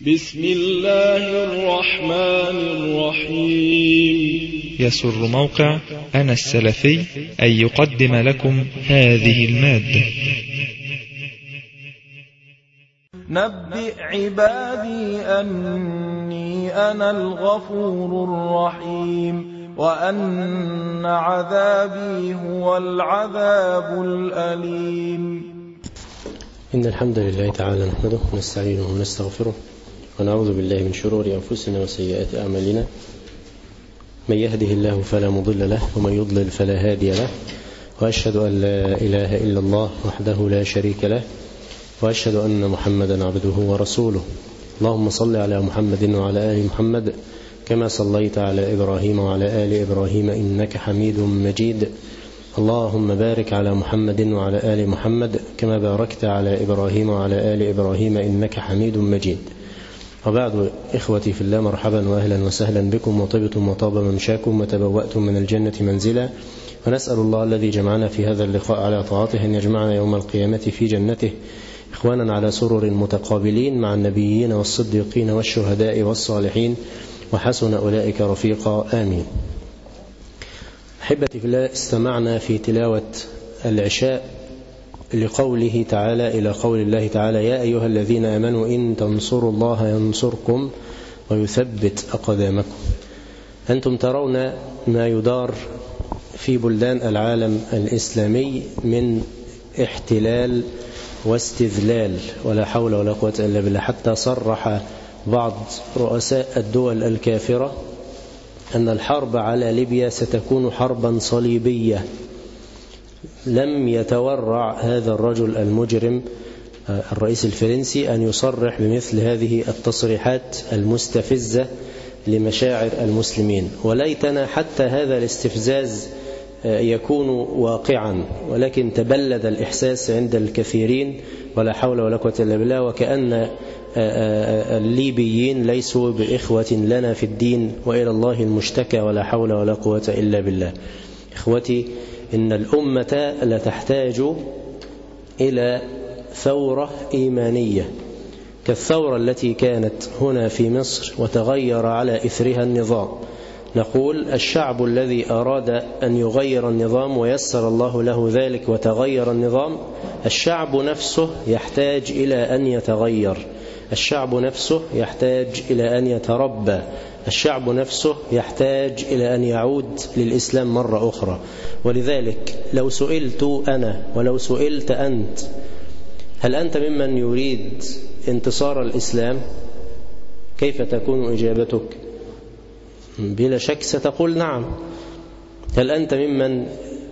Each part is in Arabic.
بسم الله الرحمن الرحيم. يسر موقع أنا السلفي أن يقدم لكم هذه المادة. نبئ عبادي أني أنا الغفور الرحيم وأن عذابي هو العذاب الأليم. إن الحمد لله تعالى نحمده ونستعينه ونستغفره ونعوذ بالله من شرور أنفسنا وسيئات أعمالنا. من يهده الله فلا مضل له ومن يضلل فلا هادي له، وأشهد أن لا إله إلا الله وحده لا شريك له، وأشهد أن محمدا عبده ورسوله. اللهم صل على محمد وعلى آل محمد كما صليت على إبراهيم وعلى آل إبراهيم إنك حميد مجيد. اللهم بارك على محمد وعلى آل محمد كما باركت على إبراهيم وعلى آل إبراهيم إنك حميد مجيد. وبعد، إخوتي في الله، مرحبا وأهلا وسهلا بكم، وطبتم وطاب ممشاكم وتبوأتم من الجنة منزلا، ونسأل الله الذي جمعنا في هذا اللقاء على طاعته أن يجمعنا يوم القيامة في جنته إخوانا على سرر متقابلين مع النبيين والصديقين والشهداء والصالحين، وحسن أولئك رفيقا، آمين. أحبتي في الله، استمعنا في تلاوة العشاء لقوله تعالى إلى قول الله تعالى: يا أيها الذين آمنوا إن تنصروا الله ينصركم ويثبت أقدامكم. أنتم ترون ما يدار في بلدان العالم الإسلامي من احتلال واستذلال، ولا حول ولا قوة إلا بالله، حتى صرح بعض رؤساء الدول الكافرة أن الحرب على ليبيا ستكون حربا صليبية. لم يتورع هذا الرجل المجرم الرئيس الفرنسي أن يصرح بمثل هذه التصريحات المستفزة لمشاعر المسلمين، وليتنا حتى هذا الاستفزاز يكون واقعا، ولكن تبلد الإحساس عند الكثيرين، ولا حول ولا قوة إلا بالله، وكأن الليبيين ليسوا بإخوة لنا في الدين، وإلى الله المشتكى، ولا حول ولا قوة إلا بالله. إخوتي، إن الأمة لتحتاج إلى ثورة إيمانية كالثورة التي كانت هنا في مصر وتغير على إثرها النظام. نقول الشعب الذي أراد أن يغير النظام ويسر الله له ذلك وتغير النظام، الشعب نفسه يحتاج إلى أن يتغير، الشعب نفسه يحتاج إلى أن يتربى، الشعب نفسه يحتاج إلى أن يعود للإسلام مرة أخرى. ولذلك لو سئلت أنا ولو سئلت أنت: هل أنت ممن يريد انتصار الإسلام؟ كيف تكون إجابتك؟ بلا شك ستقول نعم. هل أنت ممن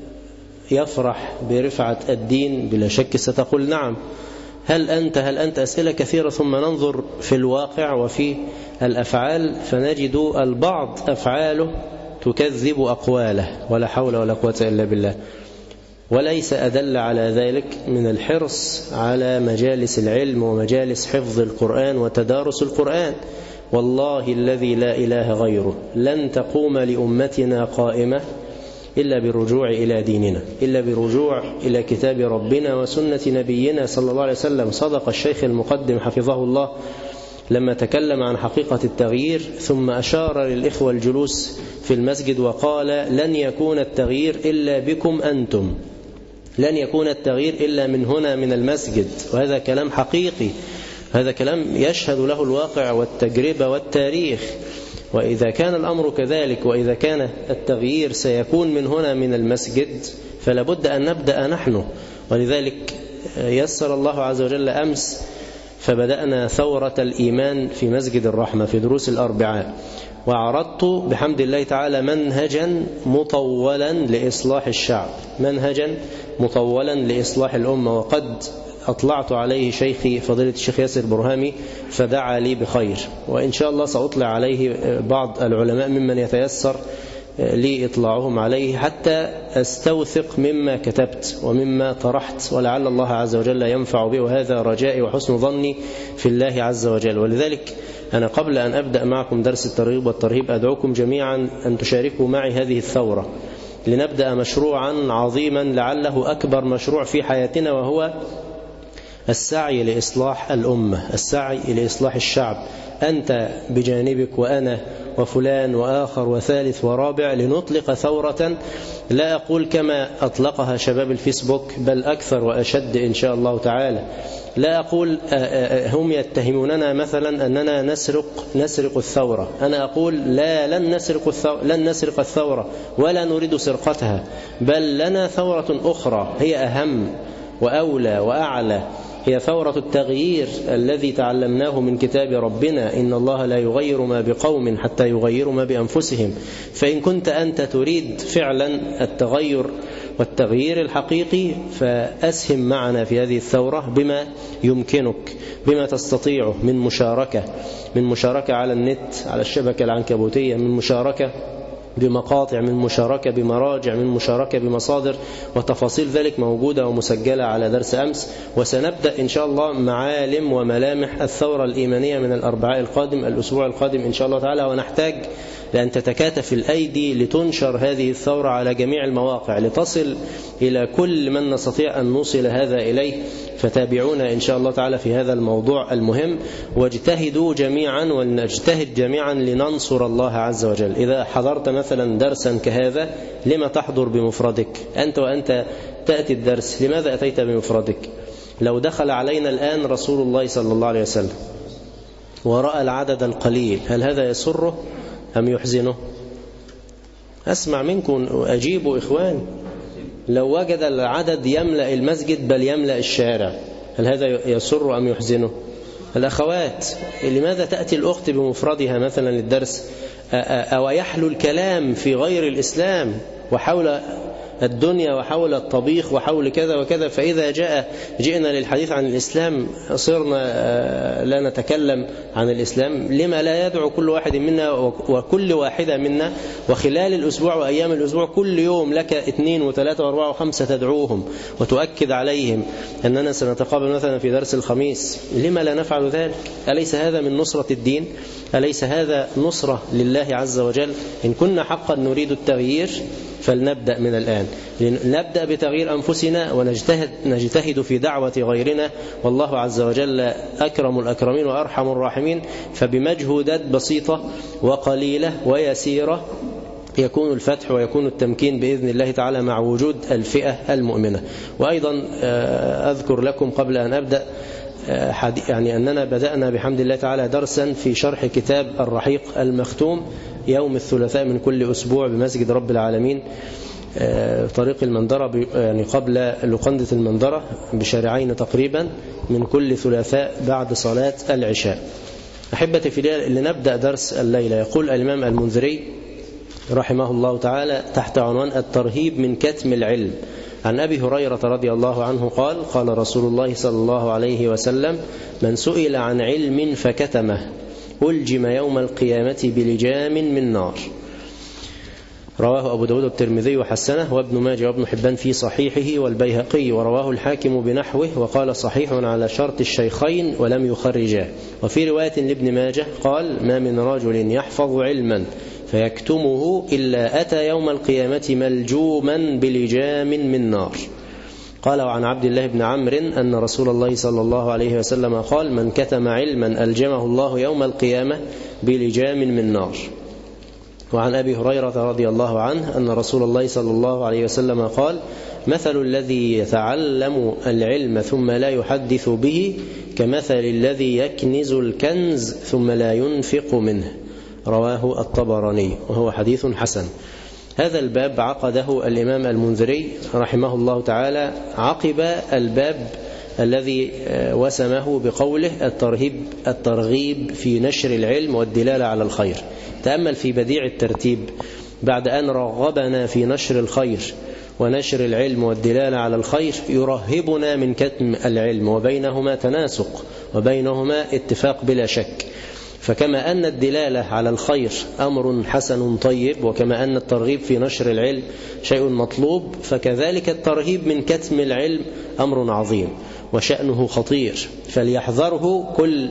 يفرح برفعة الدين؟ بلا شك ستقول نعم. هل أنت أسئلة كثيرة، ثم ننظر في الواقع وفي الأفعال فنجد البعض أفعاله تكذب أقواله، ولا حول ولا قوة إلا بالله. وليس أدل على ذلك من الحرص على مجالس العلم ومجالس حفظ القرآن وتدارس القرآن. والله الذي لا إله غيره لن تقوم لأمتنا قائمة إلا بالرجوع إلى ديننا، إلا بالرجوع إلى كتاب ربنا وسنة نبينا صلى الله عليه وسلم. صدق الشيخ المقدم حفظه الله لما تكلم عن حقيقة التغيير، ثم أشار للإخوة الجلوس في المسجد وقال: لن يكون التغيير إلا بكم أنتم، لن يكون التغيير إلا من هنا من المسجد. وهذا كلام حقيقي، هذا كلام يشهد له الواقع والتجربة والتاريخ. وإذا كان الأمر كذلك، وإذا كان التغيير سيكون من هنا من المسجد، فلا بد أن نبدأ نحن. ولذلك يسر الله عز وجل أمس فبدأنا ثورة الإيمان في مسجد الرحمة في دروس الأربعاء، وعرضت بحمد الله تعالى منهجا مطولا لإصلاح الشعب، منهجا مطولا لإصلاح الأمة، وقد أطلعت عليه شيخي فضيلة الشيخ ياسر برهامي فدعا لي بخير، وإن شاء الله سأطلع عليه بعض العلماء ممن يتيسر لي إطلاعهم عليه، حتى أستوثق مما كتبت ومما طرحت، ولعل الله عز وجل ينفع به، وهذا رجائي وحسن ظني في الله عز وجل. ولذلك أنا قبل أن أبدأ معكم درس الترغيب والترهيب أدعوكم جميعا أن تشاركوا معي هذه الثورة، لنبدأ مشروعا عظيما لعله أكبر مشروع في حياتنا، وهو السعي لإصلاح الأمة، السعي لإصلاح الشعب، أنت بجانبك وأنا وفلان وآخر وثالث ورابع، لنطلق ثورة لا أقول كما أطلقها شباب الفيسبوك، بل أكثر وأشد إن شاء الله تعالى. لا أقول هم يتهموننا مثلا أننا نسرق الثورة، أنا أقول لن نسرق الثورة ولا نريد سرقتها، بل لنا ثورة أخرى هي أهم وأولى وأعلى، هي ثورة التغيير الذي تعلمناه من كتاب ربنا: إن الله لا يغير ما بقوم حتى يغيروا ما بأنفسهم. فإن كنت أنت تريد فعلا التغير والتغيير الحقيقي، فأسهم معنا في هذه الثورة بما يمكنك، بما تستطيعه من مشاركة على النت، على الشبكة العنكبوتية، من مشاركة بمقاطع، من مشاركة بمراجع، من مشاركة بمصادر، وتفاصيل ذلك موجودة ومسجلة على درس أمس. وسنبدأ إن شاء الله معالم وملامح الثورة الإيمانية من الأربعاء القادم، الأسبوع القادم إن شاء الله تعالى. ونحتاج لأن تتكاتف الأيدي لتنشر هذه الثورة على جميع المواقع، لتصل إلى كل من نستطيع أن نوصل هذا إليه. فتابعونا إن شاء الله تعالى في هذا الموضوع المهم، واجتهدوا جميعا ونجتهد جميعا لننصر الله عز وجل. إذا حضرت مثلا درسا كهذا، لما تحضر بمفردك؟ أنت وأنت تأتي الدرس، لماذا أتيت بمفردك؟ لو دخل علينا الآن رسول الله صلى الله عليه وسلم ورأى العدد القليل، هل هذا يسره أم يحزنه؟ أسمع منكم، أجيبوا إخوان. لو وجد العدد يملأ المسجد بل يملأ الشارع، هل هذا يسر أم يحزنه؟ الأخوات، لماذا تأتي الأخت بمفردها مثلا للدرس؟ أو يحلو الكلام في غير الإسلام وحول الدنيا وحول الطبيخ وحول كذا وكذا، فإذا جئنا للحديث عن الإسلام صرنا لا نتكلم عن الإسلام. لما لا يدعو كل واحد منا وكل واحدة منا، وخلال الأسبوع وأيام الأسبوع كل يوم لك 2 و3 و4 و5 تدعوهم وتؤكد عليهم أننا سنتقابل مثلا في درس الخميس؟ لما لا نفعل ذلك؟ أليس هذا من نصرة الدين؟ أليس هذا نصرة لله عز وجل؟ إن كنا حقا نريد التغيير فلنبدأ من الآن، نبدأ بتغيير أنفسنا ونجتهد في دعوة غيرنا، والله عز وجل أكرم الأكرمين وأرحم الراحمين. فبمجهودات بسيطة وقليلة ويسيرة يكون الفتح ويكون التمكين بإذن الله تعالى مع وجود الفئة المؤمنة. وأيضا أذكر لكم قبل أن أبدأ يعني أننا بدأنا بحمد الله تعالى درسا في شرح كتاب الرحيق المختوم يوم الثلاثاء من كل أسبوع بمسجد رب العالمين طريق المندرة، يعني قبل لقندة المندرة بشارعين تقريبا، من كل ثلاثاء بعد صلاة العشاء. أحبتي في الله، لنبدأ درس الليلة. يقول الإمام المنذري رحمه الله تعالى تحت عنوان الترهيب من كتم العلم، عن أبي هريرة رضي الله عنه قال: قال رسول الله صلى الله عليه وسلم: من سئل عن علم فكتمه ألجم يوم القيامة بلجام من نار. رواه أبو داود الترمذي وحسنه، وابن ماجه وابن حبان في صحيحه، والبيهقي، ورواه الحاكم بنحوه وقال صحيح على شرط الشيخين ولم يخرجاه. وفي رواية لابن ماجه قال: ما من رجل يحفظ علما فيكتمه إلا أتى يوم القيامة ملجوما بلجام من نار. قال: وعن عبد الله بن عمرو أن رسول الله صلى الله عليه وسلم قال: من كتم علما ألجمه الله يوم القيامة بلجام من نار. وعن أبي هريرة رضي الله عنه أن رسول الله صلى الله عليه وسلم قال: مثل الذي يتعلم العلم ثم لا يحدث به كمثل الذي يكنز الكنز ثم لا ينفق منه. رواه الطبراني وهو حديث حسن. هذا الباب عقده الإمام المنذري رحمه الله تعالى عقب الباب الذي وسمه بقوله الترغيب في نشر العلم والدلالة على الخير. تأمل في بديع الترتيب، بعد أن رغبنا في نشر الخير ونشر العلم والدلالة على الخير يرهبنا من كتم العلم، وبينهما تناسق وبينهما اتفاق بلا شك. فكما أن الدلالة على الخير أمر حسن طيب، وكما أن الترغيب في نشر العلم شيء مطلوب، فكذلك الترهيب من كتم العلم أمر عظيم وشأنه خطير، فليحذره كل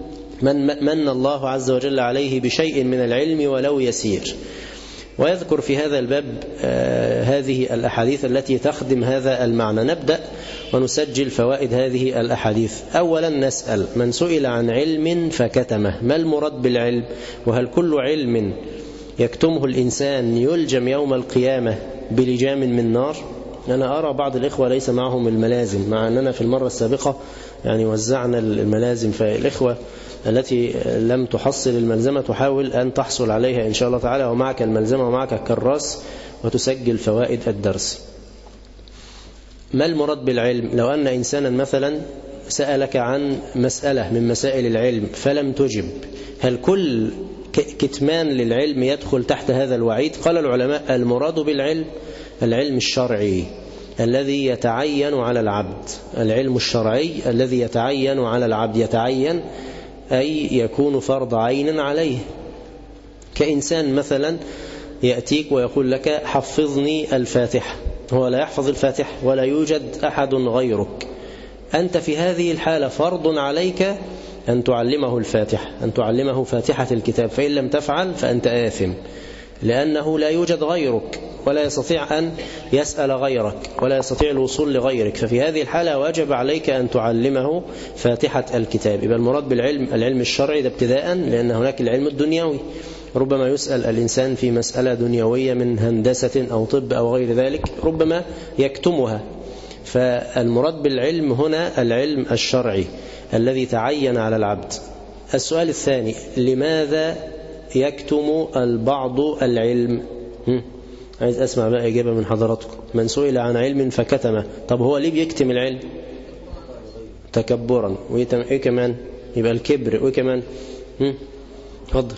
من الله عز وجل عليه بشيء من العلم ولو يسير. ويذكر في هذا الباب هذه الأحاديث التي تخدم هذا المعنى. نبدأ ونسجل فوائد هذه الأحاديث. أولا نسأل: من سئل عن علم فكتمه، ما المراد بالعلم؟ وهل كل علم يكتمه الإنسان يلجم يوم القيامة بلجام من نار؟ أنا أرى بعض الإخوة ليس معهم الملازم، مع أننا في المرة السابقة يعني وزعنا الملازم، فالإخوة التي لم تحصل الملزمة تحاول أن تحصل عليها إن شاء الله تعالى، ومعك الملزمة ومعك الكراس وتسجل فوائد الدرس. ما المراد بالعلم؟ لو أن إنسانا مثلا سألك عن مسألة من مسائل العلم فلم تجب، هل كل كتمان للعلم يدخل تحت هذا الوعيد؟ قال العلماء: المراد بالعلم العلم الشرعي الذي يتعين على العبد، العلم الشرعي الذي يتعين على العبد، يتعين أي يكون فرض عين عليه. كإنسان مثلا يأتيك ويقول لك: حفظني الفاتحة، هو لا يحفظ الفاتحة ولا يوجد أحد غيرك، أنت في هذه الحالة فرض عليك أن تعلمه الفاتحة، أن تعلمه فاتحة الكتاب، فإن لم تفعل فأنت آثم، لأنه لا يوجد غيرك ولا يستطيع أن يسأل غيرك ولا يستطيع الوصول لغيرك، ففي هذه الحالة واجب عليك أن تعلمه فاتحة الكتاب. يبقى المراد بالعلم العلم الشرعي ده ابتداء، لأن هناك العلم الدنيوي، ربما يسأل الإنسان في مسألة دنيوية من هندسة أو طب أو غير ذلك ربما يكتمها، فالمراد بالعلم هنا العلم الشرعي الذي تعين على العبد. السؤال الثاني: لماذا يكتم البعض العلم؟ عايز أسمع بقى إجابة من حضراتكم. من سئل عن علم فكتمه، طب هو ليه بيكتم العلم؟ تكبرا، وإيه كمان؟ يبقى الكبر، وإيه كمان؟ اتفضل.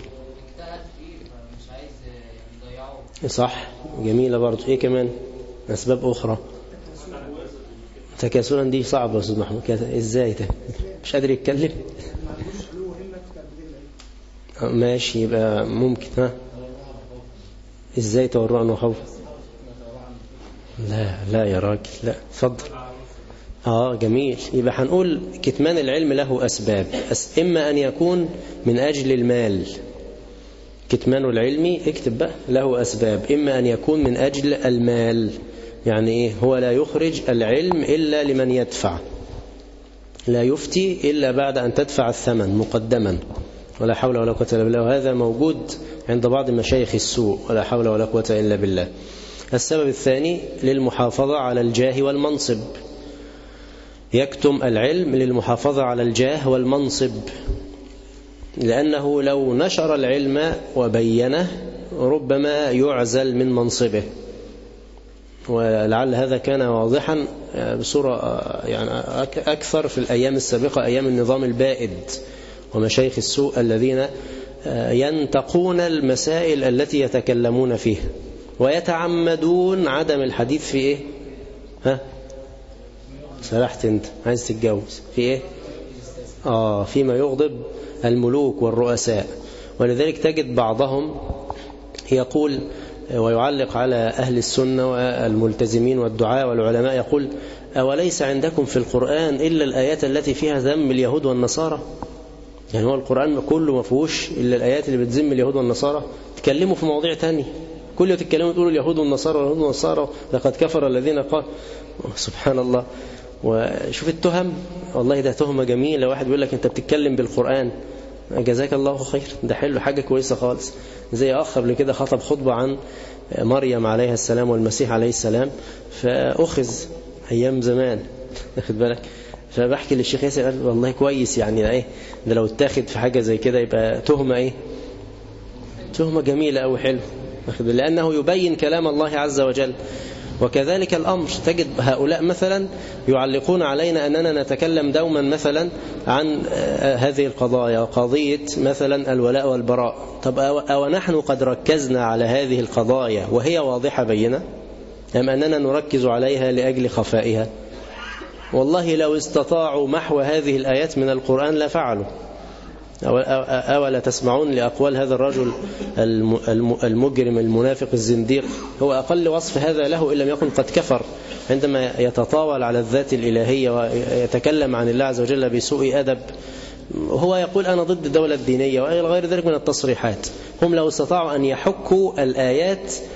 صح، جميلة برضو. إيه كمان؟ أسباب أخرى. تكاسلا دي صعبة يا أستاذ محمود، إزاي ده؟ مش قادر يتكلم؟ ماشي، يبقى ممكن. ها، إزاي تورع عنه خوف؟ لا يا راجل، لا، اتفضل. جميل. يبقى هنقول كتمان العلم له أسباب، إما أن يكون من أجل المال، كتمان العلم اكتب بقى له أسباب، إما أن يكون من أجل المال، يعني إيه؟ هو لا يخرج العلم إلا لمن يدفع، لا يفتي إلا بعد أن تدفع الثمن مقدما، ولا حول ولا قوة إلا بالله، وهذا موجود عند بعض مشايخ السوء، ولا حول ولا قوة إلا بالله. السبب الثاني للمحافظة على الجاه والمنصب، يكتم العلم للمحافظة على الجاه والمنصب، لأنه لو نشر العلم وبينه ربما يعزل من منصبه، ولعل هذا كان واضحا بصورة يعني أكثر في الأيام السابقة، أيام النظام البائد ومشايخ السوء الذين ينتقون المسائل التي يتكلمون فيها ويتعمدون عدم الحديث في إيه؟ سرحت أنت، عايز تتجوز في إيه؟ فيما يغضب الملوك والرؤساء. ولذلك تجد بعضهم يقول ويعلق على أهل السنة والملتزمين والدعاء والعلماء، يقول: أوليس عندكم في القرآن إلا الآيات التي فيها ذم اليهود والنصارى؟ يعني هو القرآن كله ما فيهوش إلا الآيات اللي بتذم اليهود والنصارى؟ تكلموا في مواضيع تانية، كل يوم تتكلموا تقولوا اليهود والنصارى واليهود والنصارى، لقد كفر الذين قال. سبحان الله. وشوف التهم، والله ده تهمة جميلة، واحد بيقول لك أنت بتتكلم بالقرآن، جزاك الله خير، ده حلو، حاجة كويسة خالص. زي آخر قبل كده خطب خطبة عن مريم عليها السلام والمسيح عليه السلام، فأخذ أيام زمان، أخذ بالك، فبحكي للشيخ ياسر قال والله كويس، يعني إيه ده لو اتاخد في حاجة زي كده يبقى تهمة إيه؟ تهمة جميلة أو حلو، لأنه يبين كلام الله عز وجل. وكذلك الأمر، تجد هؤلاء مثلا يعلقون علينا أننا نتكلم دوما مثلا عن هذه القضايا، قضية مثلا الولاء والبراء. طب أو نحن قد ركزنا على هذه القضايا وهي واضحة بينة، أم أننا نركز عليها لأجل خفائها؟ والله لو استطاعوا محو هذه الآيات من القرآن لفعلوا. أولا تسمعون لأقوال هذا الرجل المجرم المنافق الزنديق؟ هو أقل وصف هذا له إن لم يكن قد كفر، عندما يتطاول على الذات الإلهية ويتكلم عن الله عز وجل بسوء أدب. هو يقول أنا ضد الدولة الدينية وغير ذلك من التصريحات. هم لو استطاعوا أن يحكوا الآيات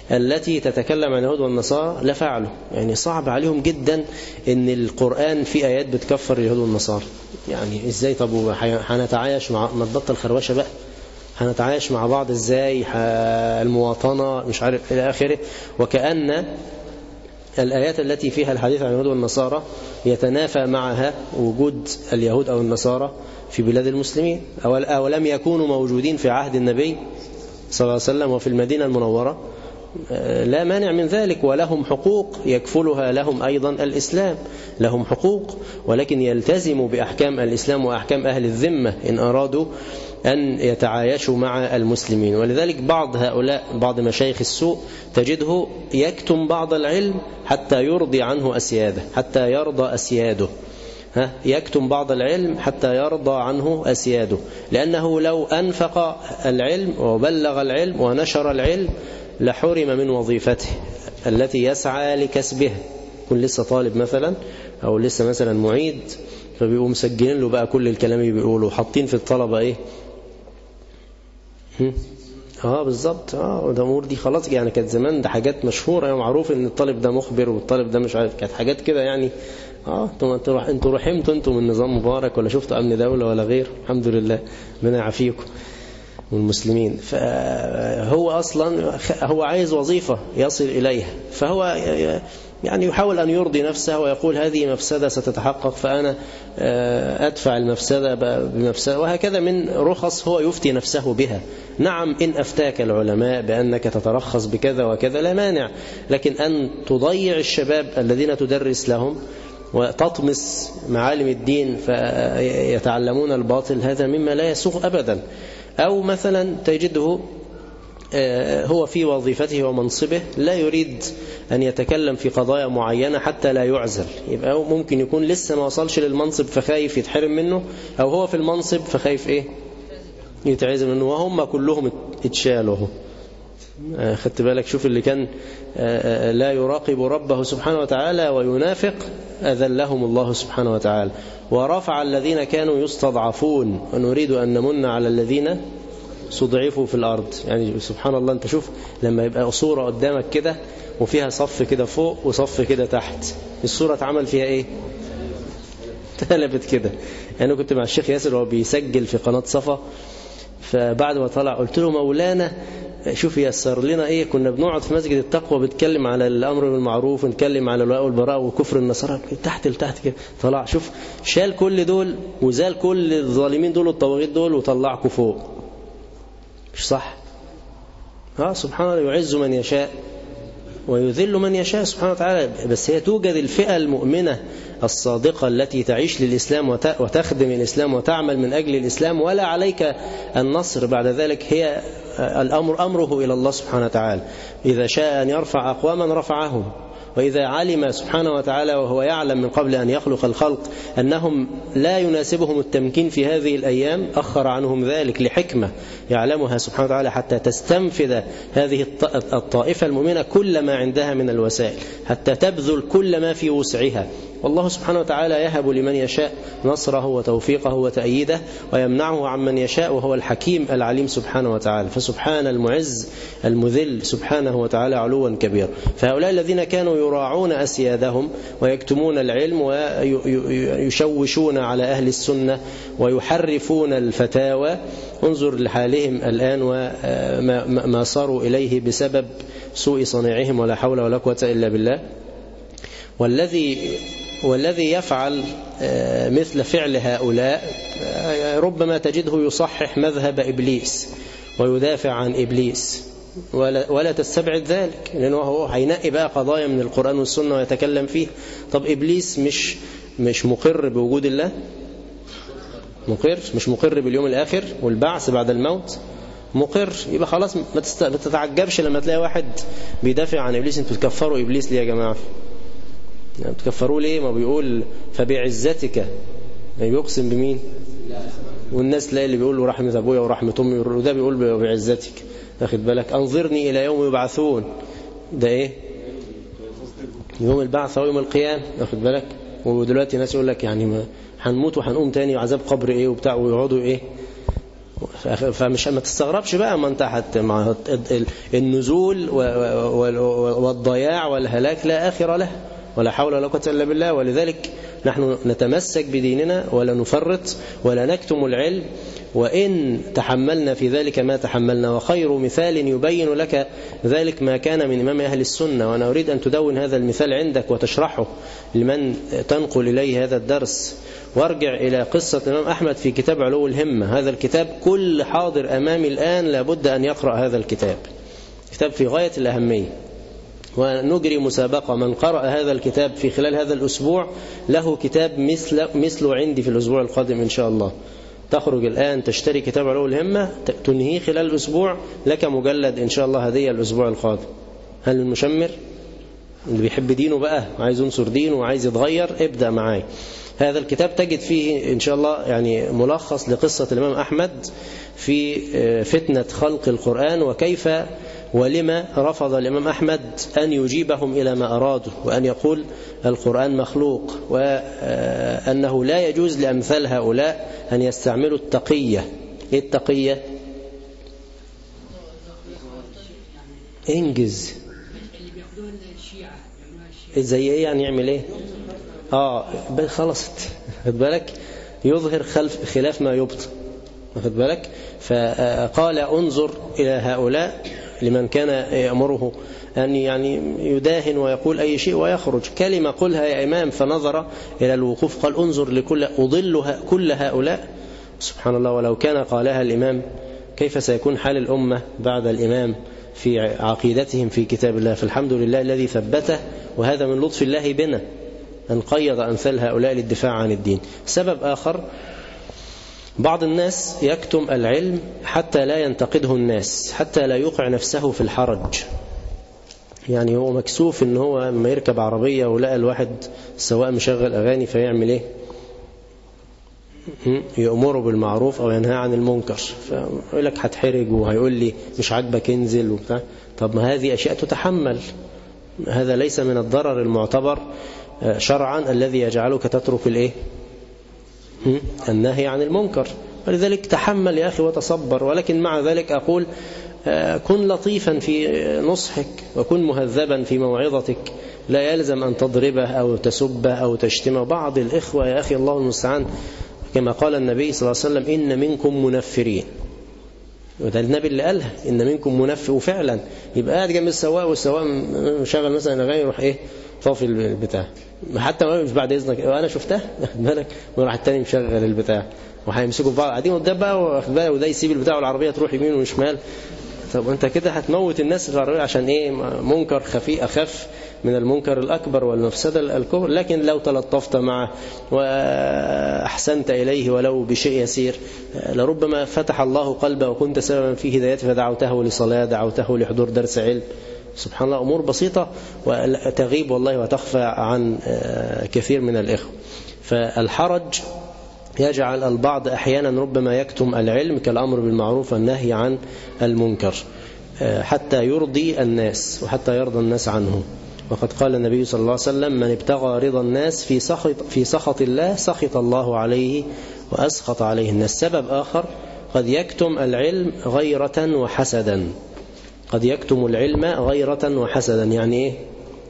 التي تتكلم عن اليهود والنصارى لفعلوا. يعني صعب عليهم جدا ان القرآن في آيات بتكفر اليهود والنصارى. يعني ازاي؟ طب هنتعايش مع، ما تبطل خروشه بقى، هنتعايش مع بعض ازاي؟ المواطنة مش عارف الى اخره. وكأن الآيات التي فيها الحديث عن اليهود والنصارى يتنافى معها وجود اليهود أو النصارى في بلاد المسلمين، أو لم يكونوا موجودين في عهد النبي صلى الله عليه وسلم وفي المدينة المنورة. لا مانع من ذلك، ولهم حقوق يكفلها لهم أيضا الإسلام، لهم حقوق، ولكن يلتزموا بأحكام الإسلام وأحكام أهل الذمة إن أرادوا أن يتعايشوا مع المسلمين. ولذلك بعض هؤلاء، بعض مشايخ السوء تجده يكتم بعض العلم حتى يرضي عنه أسياده، حتى يرضى أسياده. يكتم بعض العلم حتى يرضى عنه أسياده، لأنه لو أنفق العلم وبلغ العلم ونشر العلم لحرم من وظيفته التي يسعى لكسبها. يكون لسه طالب مثلا، أو لسه مثلا معيد، فبيقوم مسجلين له بقى كل الكلام اللي بيقوله، حاطين في الطلبة ايه؟ بالظبط. ده امور دي خلاص يعني، كانت زمان ده حاجات مشهورة معروف ان الطالب ده مخبر والطالب ده مش عارف، كانت حاجات كده يعني. انتوا رحمتوا انتوا من نظام مبارك، ولا شفتوا امن دولة ولا غير؟ الحمد لله، ربنا يعافيكم والمسلمين. فهو أصلا هو عايز وظيفة يصل إليها، فهو يعني يحاول أن يرضي نفسه ويقول هذه مفسدة ستتحقق فأنا أدفع المفسدة بمفسدة، وهكذا من رخص هو يفتي نفسه بها. نعم، إن أفتاك العلماء بأنك تترخص بكذا وكذا لا مانع، لكن أن تضيع الشباب الذين تدرس لهم وتطمس معالم الدين فيتعلمون الباطل، هذا مما لا يسوغ أبدا. أو مثلا تجده هو في وظيفته ومنصبه لا يريد أن يتكلم في قضايا معينة حتى لا يعزل. يبقى ممكن يكون لسه ما وصلش للمنصب فخايف يتحرم منه، أو هو في المنصب فخايف إيه؟ يتعزل منه، وهم كلهم اتشالوا. خدت بالك؟ شوف اللي كان لا يراقب ربه سبحانه وتعالى وينافق أذلهم الله سبحانه وتعالى. ورفع الذين كانوا يستضعفون ونريد أن نمن على الذين استضعفوا في الأرض. يعني سبحان الله، أنت شوف لما يبقى صورة قدامك كده وفيها صف كده فوق وصف كده تحت، الصورة اتعمل فيها إيه؟ تقلبت كده. يعني كنت مع الشيخ ياسر وهو بيسجل في قناة صفا، فبعد ما طلع قلت له مولانا شوف يسر لنا ايه، كنا بنقعد في مسجد التقوى بنتكلم على الامر بالمعروف ونتكلم على الولاء والبراء وكفر النصارى، تحت لتحت كده طلع، شوف شال كل دول وزال كل الظالمين دول والطواغيت دول وطلعكوا فوق. مش صح؟ سبحان الله، يعز من يشاء ويذل من يشاء سبحانه وتعالى. بس هي توجد الفئة المؤمنة الصادقة التي تعيش للإسلام وتخدم الإسلام وتعمل من أجل الإسلام، ولا عليك النصر بعد ذلك. هي أمره إلى الله سبحانه وتعالى، إذا شاء أن يرفع أقواما رفعهم، وإذا علم سبحانه وتعالى وهو يعلم من قبل أن يخلق الخلق أنهم لا يناسبهم التمكين في هذه الأيام أخر عنهم ذلك لحكمة يعلمها سبحانه وتعالى، حتى تستنفذ هذه الطائفة المؤمنة كل ما عندها من الوسائل، حتى تبذل كل ما في وسعها. والله سبحانه وتعالى يهب لمن يشاء نصره وتوفيقه وتأييده، ويمنعه عمن يشاء، وهو الحكيم العليم سبحانه وتعالى. فسبحان المعز المذل سبحانه وتعالى علوا كبيرا. فهؤلاء الذين كانوا يراعون أسيادهم ويكتمون العلم ويشوشون على أهل السنة ويحرفون الفتاوى، انظر لحالهم الآن وما صاروا إليه بسبب سوء صنيعهم، ولا حول ولا قوة إلا بالله. والذي يفعل مثل فعل هؤلاء ربما تجده يصحح مذهب إبليس ويدافع عن إبليس، ولا تستبعد ذلك، لأنه هو هينقي بقى قضايا من القرآن والسنة ويتكلم فيه. طب إبليس مش مقر بوجود الله؟ مقر. مش مقر باليوم الآخر والبعث بعد الموت؟ مقر. يبقى خلاص ما تتعجبش لما تلاقي واحد بيدافع عن إبليس. انتوا تكفروا إبليس ليه يا جماعة؟ يعني تكفروا ليه؟ ما بيقول فبعزتك، يعني بيقسم بمين؟ والناس تلاقي اللي بيقول له رحمة أبويا ورحمة أمي، وده بيقول بعزتك. واخد بالك؟ أنظرني إلى يوم يبعثون، ده إيه؟ يوم البعث أو يوم القيامة. واخد بالك؟ ودلوقتي ناس يقول لك يعني ما هنموت وهنقوم تاني، وعذاب قبر إيه وبتاع، ويقعدوا إيه فمش ما تستغربش بقى، ما انت مع النزول والضياع والهلاك لا آخر له، ولا حول ولا قوة إلا بالله. ولذلك نحن نتمسك بديننا ولا نفرط ولا نكتم العلم، وإن تحملنا في ذلك ما تحملنا. وخير مثال يبين لك ذلك ما كان من إمام أهل السنة، وأنا أريد أن تدون هذا المثال عندك وتشرحه لمن تنقل إليه هذا الدرس. وارجع إلى قصة الإمام أحمد في كتاب علو الهمة. هذا الكتاب كل حاضر أمامي الآن لابد أن يقرأ هذا الكتاب، كتاب في غاية الأهمية. ونجري مسابقة، من قرأ هذا الكتاب في خلال هذا الأسبوع له كتاب مثله عندي في الأسبوع القادم إن شاء الله. تخرج الآن تشتري كتاب علو الهمة، تنهيه خلال الأسبوع، لك مجلد إن شاء الله هدية الأسبوع القادم. هل المشمر اللي بيحب دينه بقى وعايز ينصر دينه وعايز يتغير، ابدأ معاي هذا الكتاب. تجد فيه إن شاء الله يعني ملخص لقصة الإمام أحمد في فتنة خلق القرآن، وكيف ولما رفض الإمام أحمد أن يجيبهم إلى ما أرادوا، وأن يقول القرآن مخلوق، وأنه لا يجوز لأمثال هؤلاء أن يستعملوا التقية. إيه التقية؟ انجز. زي إيه يعني؟ يعمل إيه؟ خلصت، خد بالك، يظهر خلاف ما يبطن، خد بالك. فقال انظر إلى هؤلاء، لمن كان يأمره أن يعني يداهن ويقول أي شيء ويخرج كلمة قلها يا إمام، فنظر إلى الوقوف قال انظر لكل أضلها كل هؤلاء. سبحان الله، ولو كان قالها الإمام كيف سيكون حال الأمة بعد الإمام في عقيدتهم في كتاب الله؟ فالحمد لله الذي ثبته، وهذا من لطف الله بنا أن قيض أمثال هؤلاء للدفاع عن الدين. سبب آخر، بعض الناس يكتم العلم حتى لا ينتقده الناس، حتى لا يوقع نفسه في الحرج. يعني هو مكسوف ان هو لما يركب عربية ولقى الواحد سواء مشغل أغاني فيعمل ايه؟ يأمره بالمعروف أو ينهى عن المنكر، فيقول لك هتحرج وهيقول لي مش عاجبك انزل وبتاع. طب ما هذه أشياء تتحمل، هذا ليس من الضرر المعتبر شرعا الذي يجعلك تترك الايه؟ النهي عن المنكر. ولذلك تحمل يا أخي وتصبر. ولكن مع ذلك أقول كن لطيفا في نصحك، وكن مهذبا في موعظتك، لا يلزم أن تضربه أو تسبه أو تشتمه. بعض الإخوة يا أخي الله المستعان، كما قال النبي صلى الله عليه وسلم إن منكم منفرين، وده النبي اللي قالها إن منكم منفر. وفعلا يبقى قاعد جنب السواق والسواق مشغل مثلا أغاني، يروح إيه؟ طافي البتاع، حتى ما مش بعد إذنك، وأنا شفتها واخد بالك، وراح التاني مشغل البتاع، وهيمسكوا في بعض قاعدين قدام بقى، واخد بالك، وده يسيب البتاع والعربية تروح يمين وشمال. طب أنت كده هتموت الناس في العربية عشان إيه؟ منكر خفي أخف من المنكر الأكبر والمفسدة الكبرى. لكن لو تلطفت معه وأحسنت إليه ولو بشيء يسير، لربما فتح الله قلبه وكنت سببا في هدايته، فدعوته لصلاة، دعوته لحضور درس علم. سبحان الله، أمور بسيطة وتغيب والله وتخفى عن كثير من الإخوة. فالحرج يجعل البعض أحيانا ربما يكتم العلم، كالأمر بالمعروف والنهي عن المنكر، حتى يرضي الناس وحتى يرضى الناس عنه. وقد قال النبي صلى الله عليه وسلم من ابتغى رضا الناس في سخط الله سخط الله عليه وأسخط عليه الناس. سبب آخر، قد يكتم العلم غيرة وحسدا. قد يكتم العلم غيرة وحسدا، يعني إيه؟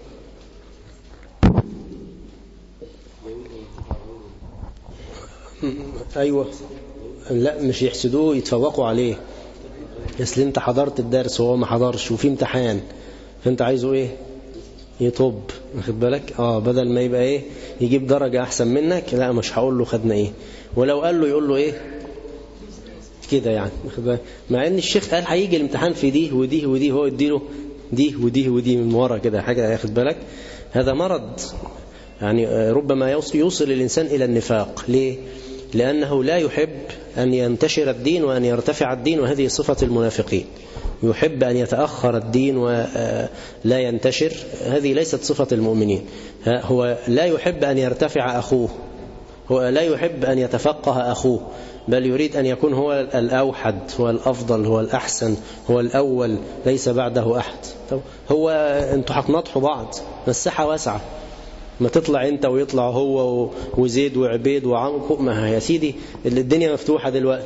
أيوة، لا مش يحسدوه، يتفوقوا عليه. يسلم انت حضرت الدرس وهو ما حضرش وفي امتحان، فانت عايزه ايه؟ يطب، واخد بالك؟ بدل ما يبقى ايه؟ يجيب درجة احسن منك، لا مش هقول له خدنا ايه، ولو قال له يقول له ايه كده، يعني واخد بالك؟ مع ان الشيخ قال هيجي الامتحان في دي ودي ودي، هو يديله دي ودي ودي من ورا كده حاجة، ياخد بالك؟ هذا مرض، يعني ربما يوصل الإنسان إلى النفاق. ليه؟ لأنه لا يحب أن ينتشر الدين وأن يرتفع الدين، وهذه صفة المنافقين. يحب أن يتأخر الدين ولا ينتشر، هذه ليست صفة المؤمنين. هو لا يحب أن يرتفع أخوه، هو لا يحب أن يتفقه أخوه، بل يريد أن يكون هو الأوحد، هو الأفضل، هو الأحسن، هو الأول، ليس بعده أحد. هو أنتوا هتنطحوا بعض، الساحة واسعة، ما تطلع انت ويطلع هو وزيد وعبيد وعمكو، ما يا سيدي الدنيا مفتوحة دلوقتي،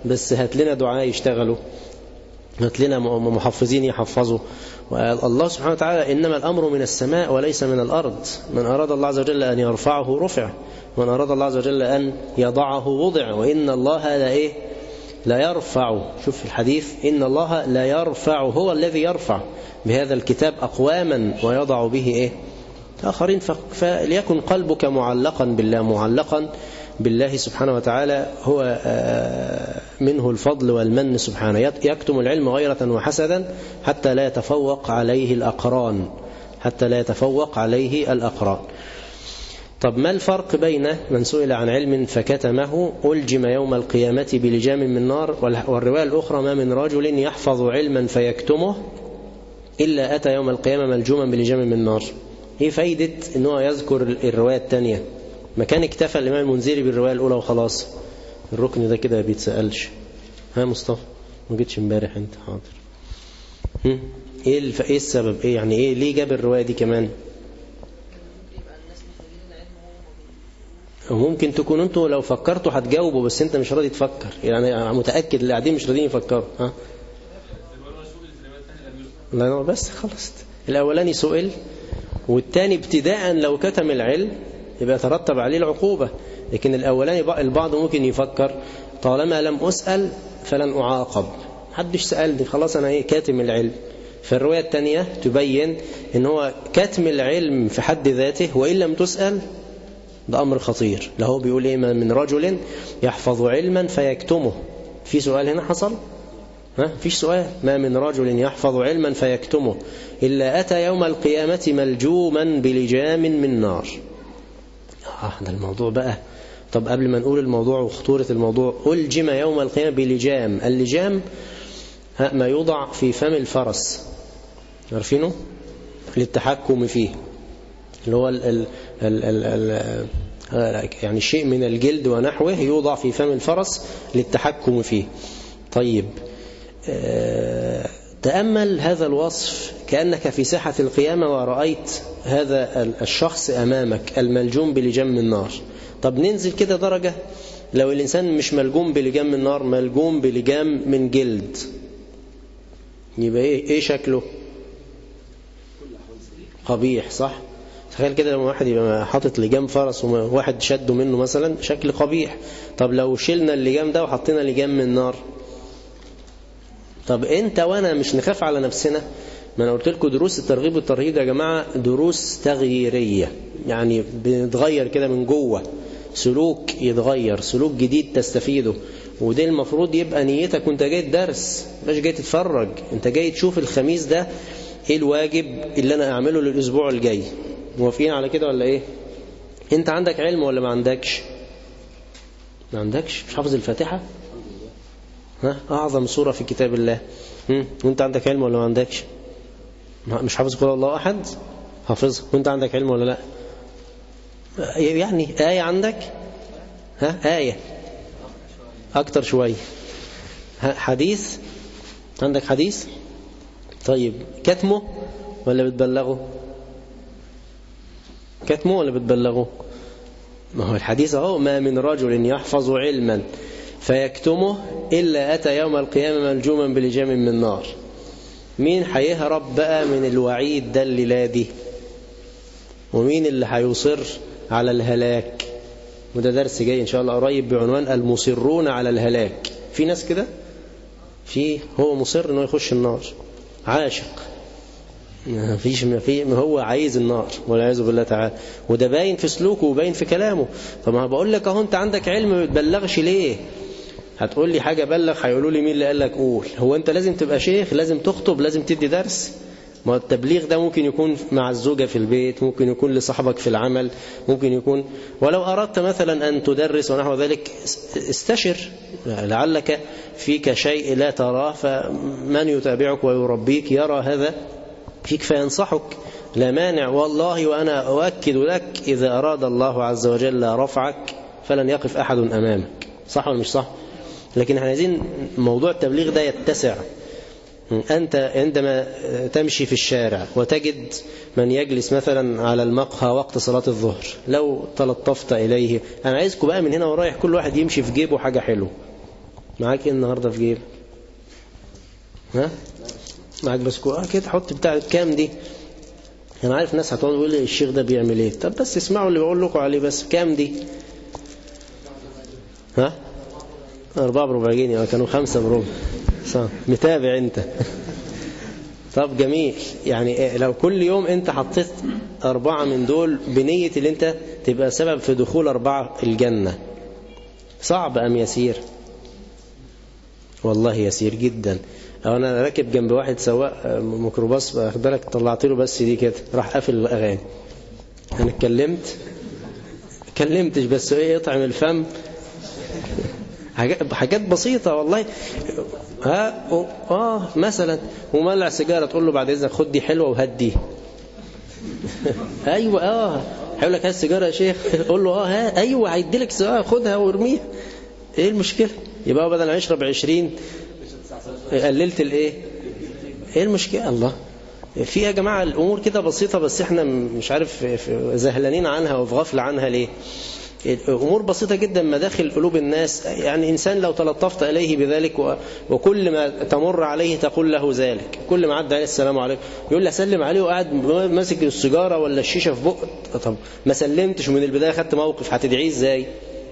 بس هات لنا دعاء يشتغلوا، هات لنا محفظين يحفظوا. الله سبحانه وتعالى إنما الأمر من السماء وليس من الأرض. من أراد الله عز وجل أن يرفعه رفع، ومن أراد الله عز وجل أن يضعه وضع. وإن الله لا يرفع، شوف الحديث، إن الله لا يرفع، هو الذي يرفع بهذا الكتاب أقواما ويضع به آخرين. فليكن قلبك معلقا بالله، معلقا بالله سبحانه وتعالى، هو منه الفضل والمن سبحانه. يكتم العلم غيرة وحسدا حتى لا يتفوق عليه الأقران، حتى لا يتفوق عليه الأقران. طب ما الفرق بين من سئل عن علم فكتمه ألجم يوم القيامة بلجام من نار، والرواية الأخرى ما من رجل يحفظ علما فيكتمه إلا أتى يوم القيامة ملجوما بلجام من نار؟ ايه فايدة انه يذكر الرواية الثانية؟ ما كان اكتفى الإمام المنذري بالرواية الأولى وخلاص. الركن ده كده بيتسألش. ها مصطفى ما جيتش امبارح انت؟ حاضر. ايه السبب؟ ايه يعني ايه ليه جاب الرواية دي كمان؟ وممكن تكون انتوا لو فكرتوا هتجاوبوا، بس انت مش راضي تفكر، يعني متأكد اللي قاعدين مش راضيين يفكروا. ها لا بس خلصت. الأولاني سئل، والتاني ابتداء لو كتم العلم يبقى ترتب عليه العقوبة. لكن الأولاني البعض ممكن يفكر طالما لم أسأل فلن أعاقب، محدش سألني خلاص أنا كاتم العلم. فالرواية الثانية تبين إن هو كتم العلم في حد ذاته وإن لم تسأل ده أمر خطير. له بيقول إيه؟ من رجل يحفظ علما فيكتمه. في سؤال هنا حصل؟ فيش سؤال. ما من رجل يحفظ علما فيكتمه إلا أتى يوم القيامة ملجوما بلجام من نار. ده الموضوع بقى. طب قبل ما نقول الموضوع وخطورة الموضوع، ألجم يوم القيامة بلجام. اللجام ما يوضع في فم الفرس، عارفينه؟ للتحكم فيه، اللي هو يعني شيء من الجلد ونحوه يوضع في فم الفرس للتحكم فيه. طيب تأمل هذا الوصف كأنك في ساحة القيامة ورأيت هذا الشخص أمامك الملجوم بلجام من النار. طب ننزل كده درجة، لو الإنسان مش ملجوم بلجام من النار، ملجوم بلجام من جلد، يبقى إيه شكله؟ قبيح، صح؟ تخيل كده لما واحد يبقى حاطط لجام فرس وواحد شده منه مثلا، شكل قبيح. طب لو شلنا اللجام ده وحطينا لجام من النار، طب انت وانا مش نخاف على نفسنا؟ ما انا قلت لكم دروس الترغيب والترهيب يا جماعه دروس تغييريه، يعني بنتغير كده من جوه، سلوك يتغير، سلوك جديد تستفيده. وده المفروض يبقى نيتك وانت جاي الدرس، مش جاي تتفرج. انت جاي تشوف الخميس ده ايه الواجب اللي انا اعمله للاسبوع الجاي. موافقين على كده ولا ايه؟ انت عندك علم ولا ما عندكش؟ ما عندكش؟ مش حافظ الفاتحه؟ أعظم سورة في كتاب الله. وانت عندك علم ولا ما عندكش؟ مش حافظ قول الله أحد؟ حافظ. وانت عندك علم ولا لا؟ يعني آية عندك؟ آية أكتر شوية. حديث عندك؟ حديث؟ طيب كتمه ولا بتبلغه؟ كتمه ولا بتبلغه؟ ما هو الحديث اهو، ما من رجل يحفظ علما فيكتمه إلا أتى يوم القيامة ملجوما بلجام من نار. مين هيهرب بقى من الوعيد ده الليلة دي؟ ومين اللي هيصر على الهلاك؟ وده درس جاي إن شاء الله قريب بعنوان المصرون على الهلاك. في ناس كده، هو مصر إنه يخش النار، عاشق، ما هو عايز النار والعياذ بالله تعالى. وده باين في سلوكه وباين في كلامه. طب ما بقول لك اهو انت عندك علم ما بتبلغش ليه؟ هتقول لي حاجة بلغ، هيقولوا لي مين اللي قال لك قول؟ هو انت لازم تبقى شيخ؟ لازم تخطب؟ لازم تدي درس؟ ما التبليغ ده ممكن يكون مع الزوجة في البيت، ممكن يكون لصاحبك في العمل، ممكن يكون ولو أردت مثلا أن تدرس ونحو ذلك استشر، لعلك فيك شيء لا تراه، فمن يتابعك ويربيك يرى هذا فيك فينصحك، لا مانع. والله وأنا أؤكد لك إذا أراد الله عز وجل رفعك فلن يقف أحد أمامك. صح ولا مش صح؟ لكن احنا عايزين موضوع التبليغ ده يتسع. أنت عندما تمشي في الشارع وتجد من يجلس مثلا على المقهى وقت صلاة الظهر، لو تلطفت إليه، أنا عايزكم بقى من هنا ورايح كل واحد يمشي في جيبه حاجة حلوة، معاك ايه النهاردة في جيبك؟ ها؟ معاك بسكوت كده، حط بتاع كام دي. انا عارف ناس هتقعد تقول لي الشيخ ده بيعمل ايه. طب بس اسمعوا اللي بقول لكم عليه بس. كام دي؟ ها 4 بربع جنيه، كانوا 5 بربع. متابع انت. طب جميل. يعني لو كل يوم انت حطيت 4 من دول بنية اللي انت تبقى سبب في دخول 4 الجنة، صعب ام يسير؟ والله يسير جدا. او انا راكب جنب واحد سواق ميكروباص، واخد بالك، طلعت له بس دي كده راح قافل الاغاني. انا اتكلمتش بس ايه، يطعم الفم. حاجات بسيطة والله. مثلا ومولع سيجارة، تقول له بعد اذنك خد دي حلوة وهدي. ايوه هيقول لك هات السيجارة يا شيخ، قول له ايوه هيديلك سيجارة، خدها وارميها. ايه المشكلة؟ يبقى بدل ما يشرب 20 قللت الايه؟ ايه المشكلة؟ الله، في يا جماعة الامور كده بسيطة، بس احنا مش عارف زهلانين عنها وفي غفلة عنها ليه. أمور بسيطة جدا مداخل قلوب الناس. يعني إنسان لو تلطفت إليه بذلك وكل ما تمر عليه تقول له ذلك، كل ما عدى عليه السلام عليكم يقول له سلم عليه وقاعد ماسك السيجارة ولا الشيشة في بقه. طب ما سلمتش من البداية، خدت موقف، هتدعيه إزاي؟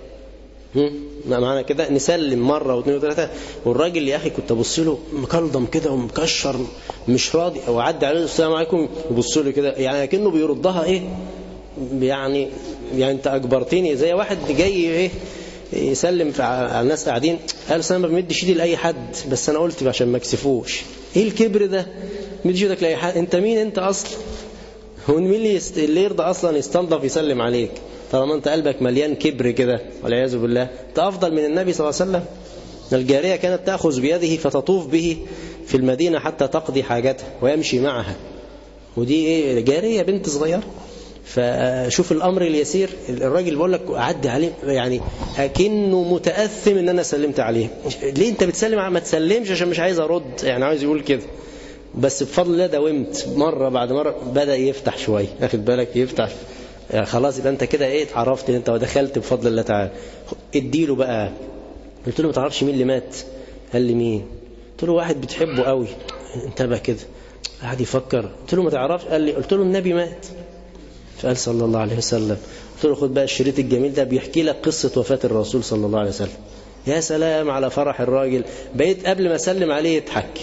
معنى كده نسلم مرة واثنين وثلاثة، والراجل يا أخي كنت أبص له مكلضم كده ومكشر مش راضي، أو عدى عليه السلام عليكم يبص له كده، يعني كأنه بيردها إيه يعني انت اجبرتني. زي واحد جاي ايه يسلم على الناس قاعدين، قال انا ما بمدش ايدي لاي حد، بس انا قلت عشان ما اكسفوش. ايه الكبر ده؟ مدش ايدك لاي حد؟ انت مين انت اصلا؟ هو مين اللي يرضى اصلا يستنضف يسلم عليك طالما انت قلبك مليان كبر كده والعياذ بالله؟ انت افضل من النبي صلى الله عليه وسلم. الجارية كانت تأخذ بيده فتطوف به في المدينة حتى تقضي حاجتها ويمشي معها، ودي ايه جارية بنت صغيرة. فشوف الأمر اليسير، الراجل بقول لك أعدي عليه يعني أكنه متأثم إن أنا سلمت عليه. ليه أنت بتسلم؟ ما تسلمش عشان مش عايز أرد، يعني عايز يقول كده. بس بفضل الله داومت مرة بعد مرة بدأ يفتح شوية، أخد بالك يفتح، يعني خلاص يبقى أنت كده إيه اتعرفت إن أنت ودخلت بفضل الله تعالى. اديله بقى. قلت له ما تعرفش مين اللي مات؟ قال لي مين؟ قلت له واحد بتحبه قوي. انتبه كده، قاعد يفكر. قلت له ما تعرفش؟ قال لي. قلت له النبي مات. فقال صلى الله عليه وسلم. قلت له خد بقى الشريط الجميل ده بيحكي لك قصة وفاة الرسول صلى الله عليه وسلم. يا سلام على فرح الراجل، بقيت قبل ما اسلم عليه يضحك.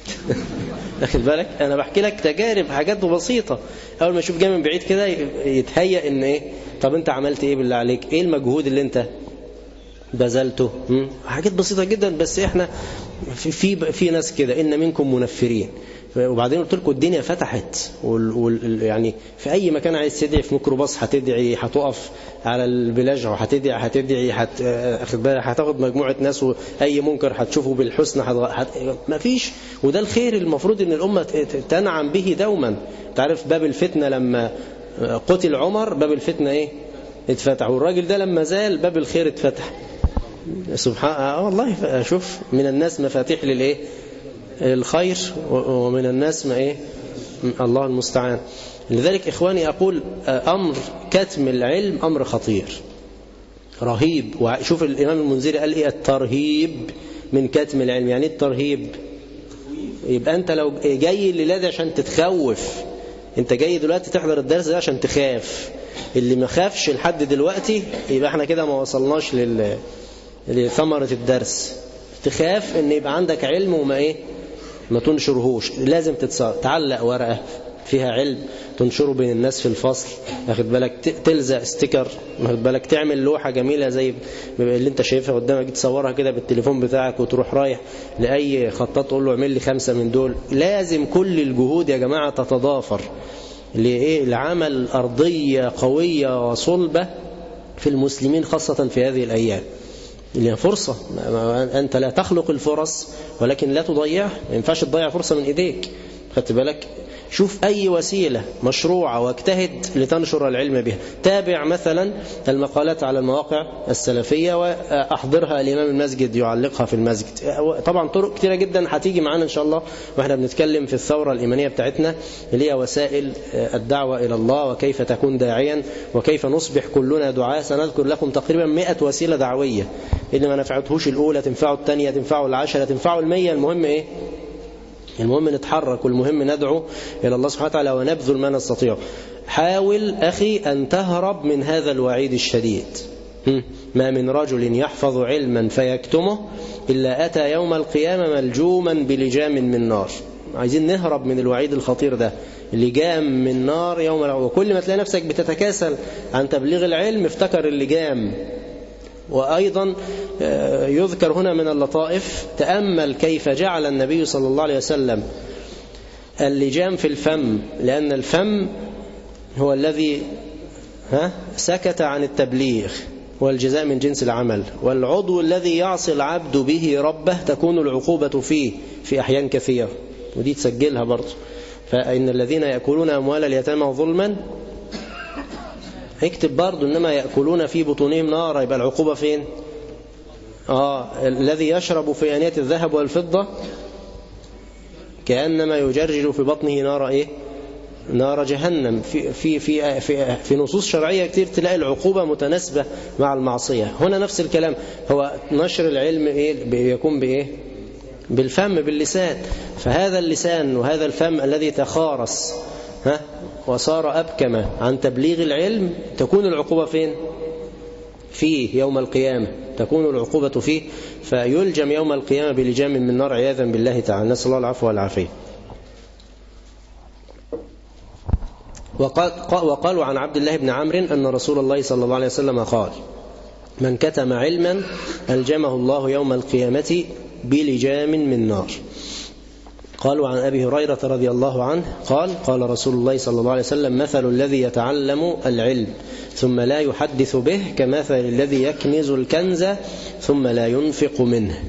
واخد بالك؟ انا بحكي لك تجارب، حاجات بسيطة. اول ما اشوف جاي من بعيد كده يتهيأ ان ايه، طب انت عملت ايه بالله عليك؟ ايه المجهود اللي انت بذلته؟ حاجات بسيطة جدا، بس احنا في ناس كده ان منكم منفرين. وبعدين قلت لكم الدنيا فتحت، يعني في أي مكان عايز تدعي، في ميكروباص هتدعي، هتقف على البلاج هتدعي هتاخد مجموعة ناس، وأي منكر هتشوفه بالحسنى ما فيش. وده الخير المفروض إن الأمة تنعم به دوما. تعرف باب الفتنة لما قتل عمر باب الفتنة إيه اتفتح، والراجل ده لما زال باب الخير اتفتح. سبحان والله. شوف من الناس مفاتيح للإيه الخير، ومن الناس ما ايه الله المستعان. لذلك إخواني أقول أمر كتم العلم أمر خطير رهيب. وشوف الإمام المنذري قال إيه الترهيب من كتم العلم. يعني الترهيب يبقى أنت لو جاي الليلة دي عشان تتخوف، أنت جاي دلوقتي تحضر الدرس ده عشان تخاف. اللي ما خافش لحد دلوقتي يبقى احنا كده ما وصلناش لثمرة الدرس. تخاف ان يبقى عندك علم وما ايه ما تنشرهوش. لازم تعلق ورقة فيها علم تنشره بين الناس في الفصل، واخد بالك، تلزق ستيكر، واخد بالك، تعمل لوحة جميلة زي اللي انت شايفها قدامك، تصورها كده بالتليفون بتاعك وتروح رايح لأي خطاط تقول له اعمل لي 5 من دول. لازم كل الجهود يا جماعة تتضافر لعمل أرضية قوية وصلبة في المسلمين، خاصة في هذه الأيام اللي هي فرصة. أنت لا تخلق الفرص ولكن لا تضيعها. ما ينفعش تضيع فرصة من إيديك. خدت بالك؟ شوف أي وسيلة مشروعة واجتهد لتنشر العلم بها. تابع مثلا المقالات على المواقع السلفية وأحضرها الإمام المسجد يعلقها في المسجد. طبعا طرق كتيرة جدا هتيجي معانا إن شاء الله وإحنا بنتكلم في الثورة الإيمانية بتاعتنا اللي هي وسائل الدعوة إلى الله وكيف تكون داعيا وكيف نصبح كلنا دعاء. سنذكر لكم تقريبا 100 وسيلة دعوية اللي ما نفعتهوش الأولى تنفعه الثانية، تنفعه العشرة، تنفعه 100. المهم إيه؟ المهم نتحرك، والمهم ندعو إلى الله سبحانه وتعالى ونبذل ما نستطيع. حاول أخي أن تهرب من هذا الوعيد الشديد. ما من رجل يحفظ علما فيكتمه إلا أتى يوم القيامة ملجوما بلجام من نار. عايزين نهرب من الوعيد الخطير ده، اللجام من نار يوم القيامة. وكل ما تلاقي نفسك بتتكاسل عن تبليغ العلم افتكر اللجام. وأيضا يذكر هنا من اللطائف، تأمل كيف جعل النبي صلى الله عليه وسلم اللجام في الفم، لأن الفم هو الذي سكت عن التبليغ والجزاء من جنس العمل، والعضو الذي يعصي العبد به ربه تكون العقوبة فيه في أحيان كثيرة، ودي تسجلها برضه. فإن الذين يأكلون أموال اليتامى ظلما، اكتب برضه إنما يأكلون في بطونهم نارا، يبقى العقوبة فين؟ الذي يشرب في آنية الذهب والفضة كأنما يجرجر في بطنه نار إيه؟ نار جهنم. في نصوص شرعية كتير تلاقي العقوبة متناسبة مع المعصية. هنا نفس الكلام، هو نشر العلم إيه؟ يكون بإيه؟ بالفم، باللسان. فهذا اللسان وهذا الفم الذي تخارس وصار أبكم عن تبليغ العلم تكون العقوبة فين؟ فيه يوم القيامة، تكون العقوبة فيه، فيلجم يوم القيامة بلجام من نار عياذا بالله تعالى، نسأل الله العفو والعافية. وقالوا عن عبد الله بن عمرو أن رسول الله صلى الله عليه وسلم قال: من كتم علما ألجمه الله يوم القيامة بلجام من نار. قالوا عن أبي هريرة رضي الله عنه قال: قال رسول الله صلى الله عليه وسلم: مثل الذي يتعلم العلم ثم لا يحدث به كمثل الذي يكنز الكنز ثم لا ينفق منه.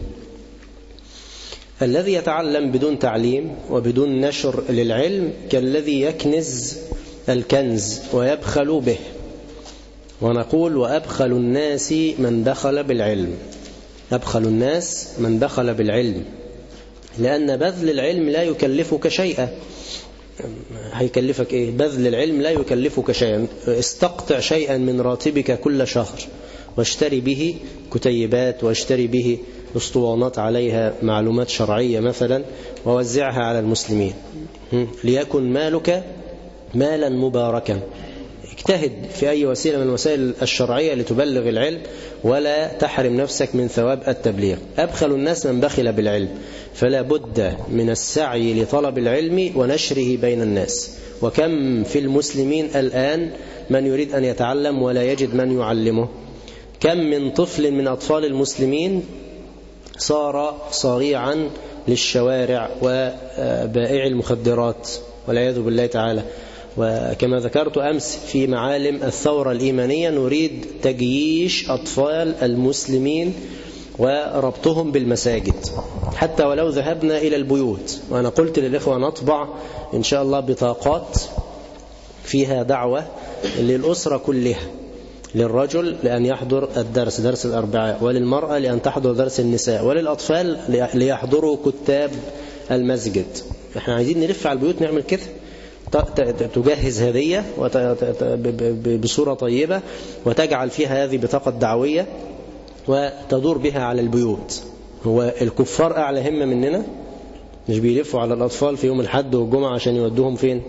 الذي يتعلم بدون تعليم وبدون نشر للعلم كالذي يكنز الكنز ويبخل به. ونقول: وأبخل الناس من بخل بالعلم. أبخل الناس من بخل بالعلم، لأن بذل العلم لا يكلفك شيئا. هيكلفك إيه؟ بذل العلم لا يكلفك شيئا. استقطع شيئا من راتبك كل شهر واشتري به كتيبات، واشتري به اسطوانات عليها معلومات شرعية مثلا، ووزعها على المسلمين، ليكن مالك مالا مباركا. اجتهد في أي وسيلة من الوسائل الشرعية لتبلغ العلم، ولا تحرم نفسك من ثواب التبليغ. أبخل الناس من بخل بالعلم، فلا بد من السعي لطلب العلم ونشره بين الناس. وكم في المسلمين الآن من يريد أن يتعلم ولا يجد من يعلمه. كم من طفل من أطفال المسلمين صار صريعا للشوارع وبائع المخدرات والعياذ بالله تعالى. وكما ذكرت أمس في معالم الثورة الإيمانية، نريد تجييش أطفال المسلمين وربطهم بالمساجد حتى ولو ذهبنا إلى البيوت. وأنا قلت للإخوة نطبع إن شاء الله بطاقات فيها دعوة للأسرة كلها، للرجل لأن يحضر الدرس درس الأربعاء، وللمرأة لأن تحضر درس النساء، وللأطفال ليحضروا كتاب المسجد. احنا عايزين نلف على البيوت نعمل كده، تجهز هدية بصورة طيبة وتجعل فيها هذه بطاقة دعوية وتدور بها على البيوت. هو الكفار أعلى همة مننا؟ مش بيلفوا على الأطفال في يوم الحد والجمعة عشان يودوهم فين؟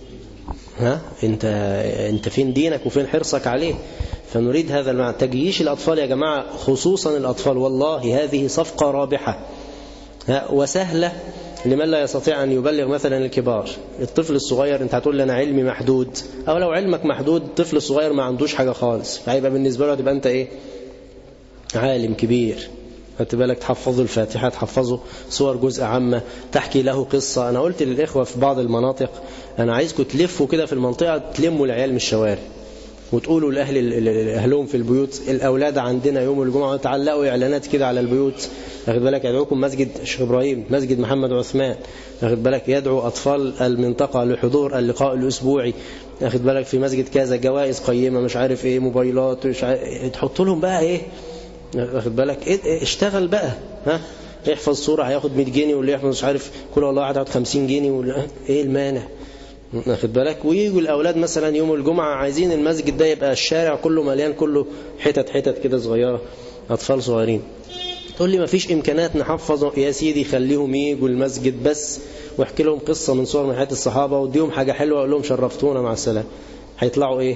انت فين دينك وفين حرصك عليه؟ فنريد هذا المعنى، تجييش الأطفال يا جماعة، خصوصا الأطفال. والله هذه صفقة رابحة وسهلة لمن لا يستطيع أن يبلغ مثلا الكبار. الطفل الصغير انت هتقول لنا علمي محدود، أو لو علمك محدود الطفل الصغير ما عندوش حاجة خالص، فهيبقى بالنسبة له تبقى انت ايه؟ عالم كبير. بالك تحفظه الفاتحة، تحفظه صور جزء عامة، تحكي له قصة. أنا قلت للإخوة في بعض المناطق أنا عايزكم تلفوا كده في المنطقة، تلموا العيال من الشوارع وتقولوا لأهلهم في البيوت الأولاد عندنا يوم الجمعة، تعلقوا إعلانات كده على البيوت. أخذ بالك يدعوكم مسجد الشيخ إبراهيم، مسجد محمد عثمان، أخذ بالك يدعو أطفال المنطقة لحضور اللقاء الأسبوعي، أخذ بالك في مسجد كذا جوائز قيمة مش عارف إيه، موبايلات مش عارف، تحط لهم بقى إيه، أخذ بالك اشتغل بقى، يحفظ صورة هياخد 100 جنيه، واللي يحفظ مش عارف كل والله هياخد 50 جنيه، ولا إيه المانع؟ أخذ بالك. ويجوا الأولاد مثلا يوم الجمعة عايزين المسجد ده يبقى الشارع كله مليان، كله حتت كده صغيرة، أطفال صغيرين. تقول لي ما فيش إمكانات نحفظ. يا سيدي خليهم يجوا المسجد بس، واحكي لهم قصة من صور من حياة الصحابة، وديهم حاجة حلوة، وأقول لهم شرفتونا مع السلامة. هيطلعوا إيه؟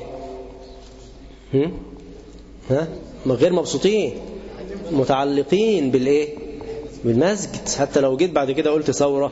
غير مبسوطين، متعلقين بالإيه؟ بالمسجد. حتى لو جيت بعد كده قلت ثورة،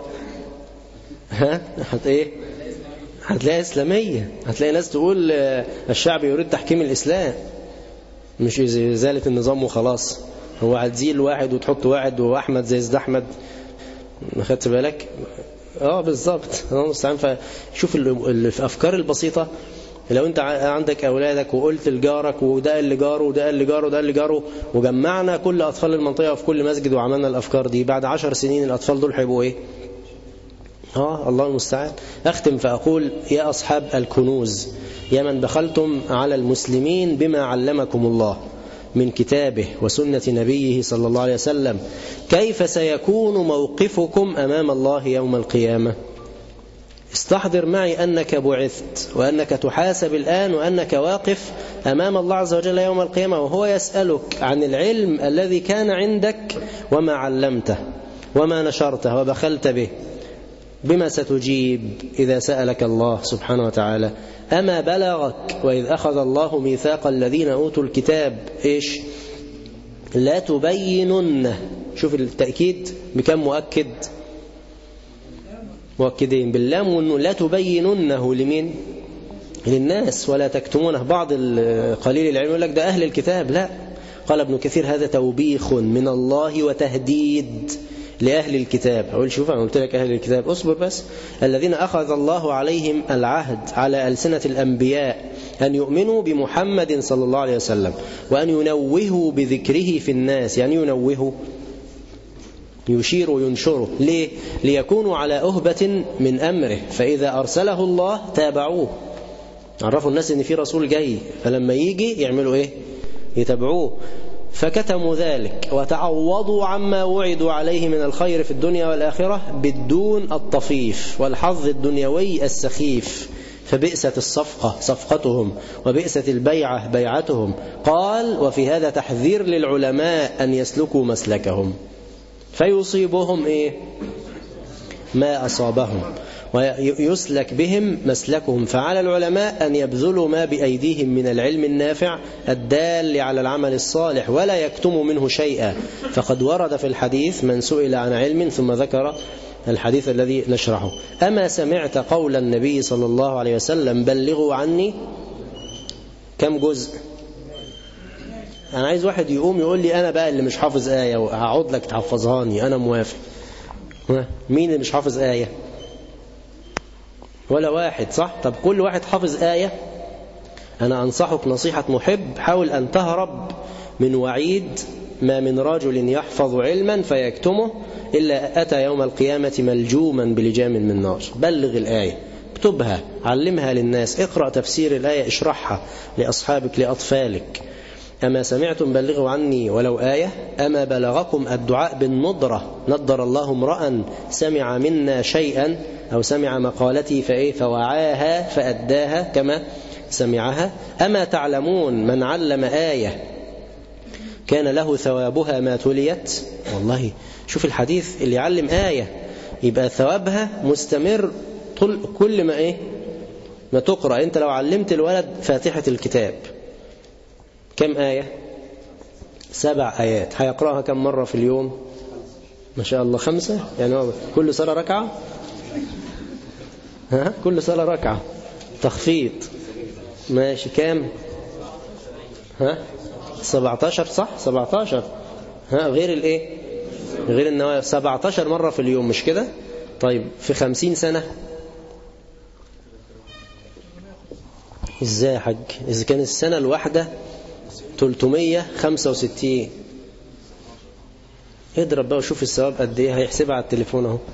هتلاقي إسلامية، هتلاقي ناس تقول الشعب يريد تحكيم الإسلام، مش إزالة النظام وخلاص. هو هتزيل واحد وتحط واحد وأحمد زي زد أحمد، ما خدت بالك؟ بالظبط. شوف الأفكار البسيطة. لو أنت عندك أولادك وقلت لجارك وده اللي جاره وده اللي جاره وده اللي جاره، وجمعنا كل أطفال المنطقة في كل مسجد وعملنا الأفكار دي، بعد 10 سنين الأطفال دول هيبقوا إيه؟ الله المستعان. أختم فأقول: يا أصحاب الكنوز، يا من دخلتم على المسلمين بما علمكم الله من كتابه وسنة نبيه صلى الله عليه وسلم، كيف سيكون موقفكم أمام الله يوم القيامة؟ استحضر معي أنك بعثت، وأنك تحاسب الآن، وأنك واقف أمام الله عز وجل يوم القيامة، وهو يسألك عن العلم الذي كان عندك وما علمته وما نشرته وبخلت به. بما ستجيب إذا سألك الله سبحانه وتعالى؟ أما بلغك وإذ أخذ الله ميثاق الذين أوتوا الكتاب إيش؟ لا تبيننه. شوف التأكيد بكم مؤكد؟ مؤكدين باللام وأنه لا تبيننه لمين؟ للناس ولا تكتمونه. بعض قليل العلم يقول لك ده أهل الكتاب. لا، قال ابن كثير: هذا توبيخ من الله وتهديد لأهل الكتاب. أقول شوف، أنا قلت لك أهل الكتاب، أصبر بس. الذين أخذ الله عليهم العهد على ألسنة الأنبياء أن يؤمنوا بمحمد صلى الله عليه وسلم، وأن ينوهوا بذكره في الناس. يعني ينوهوا، يشير وينشره. ليه؟ ليكونوا على أهبة من أمره، فإذا أرسله الله تابعوه. عرفوا الناس إن في رسول جاي، فلما يجي يعملوا إيه؟ يتابعوه. فكتموا ذلك وتعوضوا عما وعدوا عليه من الخير في الدنيا والآخرة بالدون الطفيف والحظ الدنيوي السخيف. فبئست الصفقة صفقتهم، وبئست البيعة بيعتهم. قال: وفي هذا تحذير للعلماء أن يسلكوا مسلكهم فيصيبهم إيه؟ ما أصابهم، ويسلك بهم مسلكهم. فعلى العلماء أن يبذلوا ما بأيديهم من العلم النافع الدال على العمل الصالح، ولا يكتموا منه شيئا. فقد ورد في الحديث: من سئل عن علم، ثم ذكر الحديث الذي نشرحه: أما سمعت قول النبي صلى الله عليه وسلم: بلغوا عني. كم جزء؟ أنا عايز واحد يقوم يقول لي: أنا بقى اللي مش حافظ آية وهقعد لك تحفظهاني، أنا موافق. مين اللي مش حافظ آية؟ ولا واحد، صح؟ طب كل واحد حافظ آية. أنا أنصحك نصيحة محب: حاول أن تهرب من وعيد ما من رجل يحفظ علما فيكتمه إلا أتى يوم القيامة ملجوما بلجام من نار. بلغ الآية، اكتبها، علمها للناس، اقرأ تفسير الآية، اشرحها لأصحابك لأطفالك. أما سمعتم بلغوا عني ولو آية. أما بلغكم الدعاء بالندرة: نضر الله امرأ سمع منا شيئا، أو سمع مقالتي فوعاها فأداها كما سمعها. أما تعلمون من علم آية كان له ثوابها ما تليت. والله شوف الحديث، اللي يعلم آية يبقى ثوابها مستمر كل ما تقرأ. أنت لو علمت الولد فاتحة الكتاب كم آية؟ 7 آيات. هيقرأها كم مرة في اليوم؟ ما شاء الله 5. يعني كل صلاة ركعة. كل صلاة ركعة. تخفيض ماشي. كام؟ 17 صح؟ 17. غير الايه؟ غير النوافل. 17 مرة في اليوم، مش كده؟ طيب في 50 سنة ازاي يا حاج؟ إذا كان السنة الواحدة 365، اضرب بقى وشوف الثواب قد ايه. هيحسبها على التليفون اهو.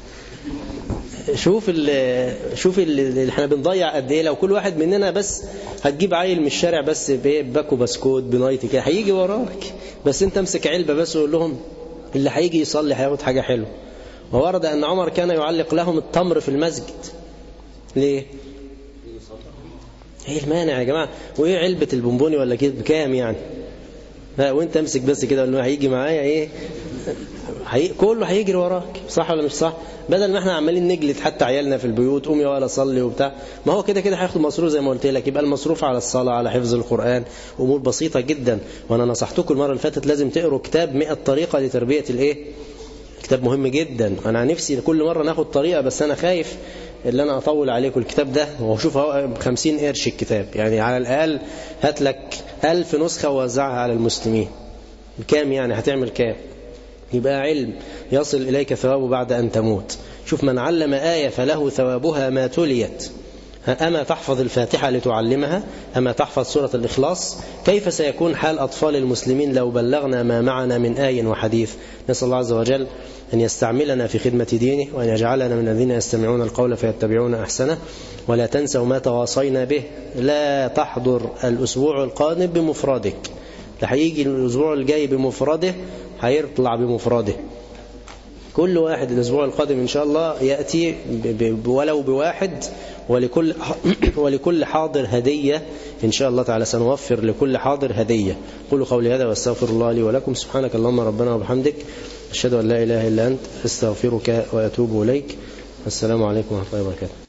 شوف اللي احنا بنضيع قد ايه. لو كل واحد مننا بس هتجيب عيل من الشارع بس باكو بسكوت بنايتي كده هيجي وراك، بس انت امسك علبة بس وقول لهم اللي هيجي يصلي هياخد حاجة حلوة. وورد أن عمر كان يعلق لهم التمر في المسجد. ليه؟ ايه المانع يا جماعة؟ وايه علبة البونبوني ولا كده بكام يعني؟ لا وانت امسك بس كده انه هيجي معايا ايه، كله هيجري وراك، صح ولا مش صح؟ بدل ما احنا عمالين نجلد حتى عيالنا في البيوت، قوم يا ولا صلي وبتاع، ما هو كده كده هياخد مصروف زي ما قلت لك. يبقى المصروف على الصلاة، على حفظ القرآن، امور بسيطة جدا. وانا نصحتكم المرة اللي فاتت لازم تقروا كتاب 100 طريقة لتربية الايه، كتاب مهم جدا. انا نفسي كل مرة ناخد طريقة، بس انا خايف اللي انا اطول عليكم الكتاب ده. وشوف اهو ب50 قرش الكتاب، يعني على الاقل هات لك 1000 نسخة ووزعها على المسلمين، بكام يعني؟ هتعمل كام؟ يبقى علم يصل إليك ثوابه بعد أن تموت. شوف من علم آية فله ثوابها ما تليت. أما تحفظ الفاتحة لتعلمها؟ أما تحفظ سورة الإخلاص؟ كيف سيكون حال أطفال المسلمين لو بلغنا ما معنا من آي وحديث؟ نسأل الله عز وجل أن يستعملنا في خدمة دينه، وأن يجعلنا من الذين يستمعون القول فيتبعون أحسنه. ولا تنسوا ما تواصينا به، لا تحضر الأسبوع القادم بمفردك، هيجي الأسبوع الجاي بمفرده، هيطلع بمفرده. كل واحد الأسبوع القادم إن شاء الله يأتي ولو بواحد، ولكل حاضر هدية إن شاء الله تعالى. سنوفر لكل حاضر هدية. قولوا قولي هذا واستغفر الله لي ولكم. سبحانك اللهم ربنا وبحمدك، أشهد أن لا إله إلا أنت، استغفرك وأتوب إليك. السلام عليكم ورحمة الله وبركاته.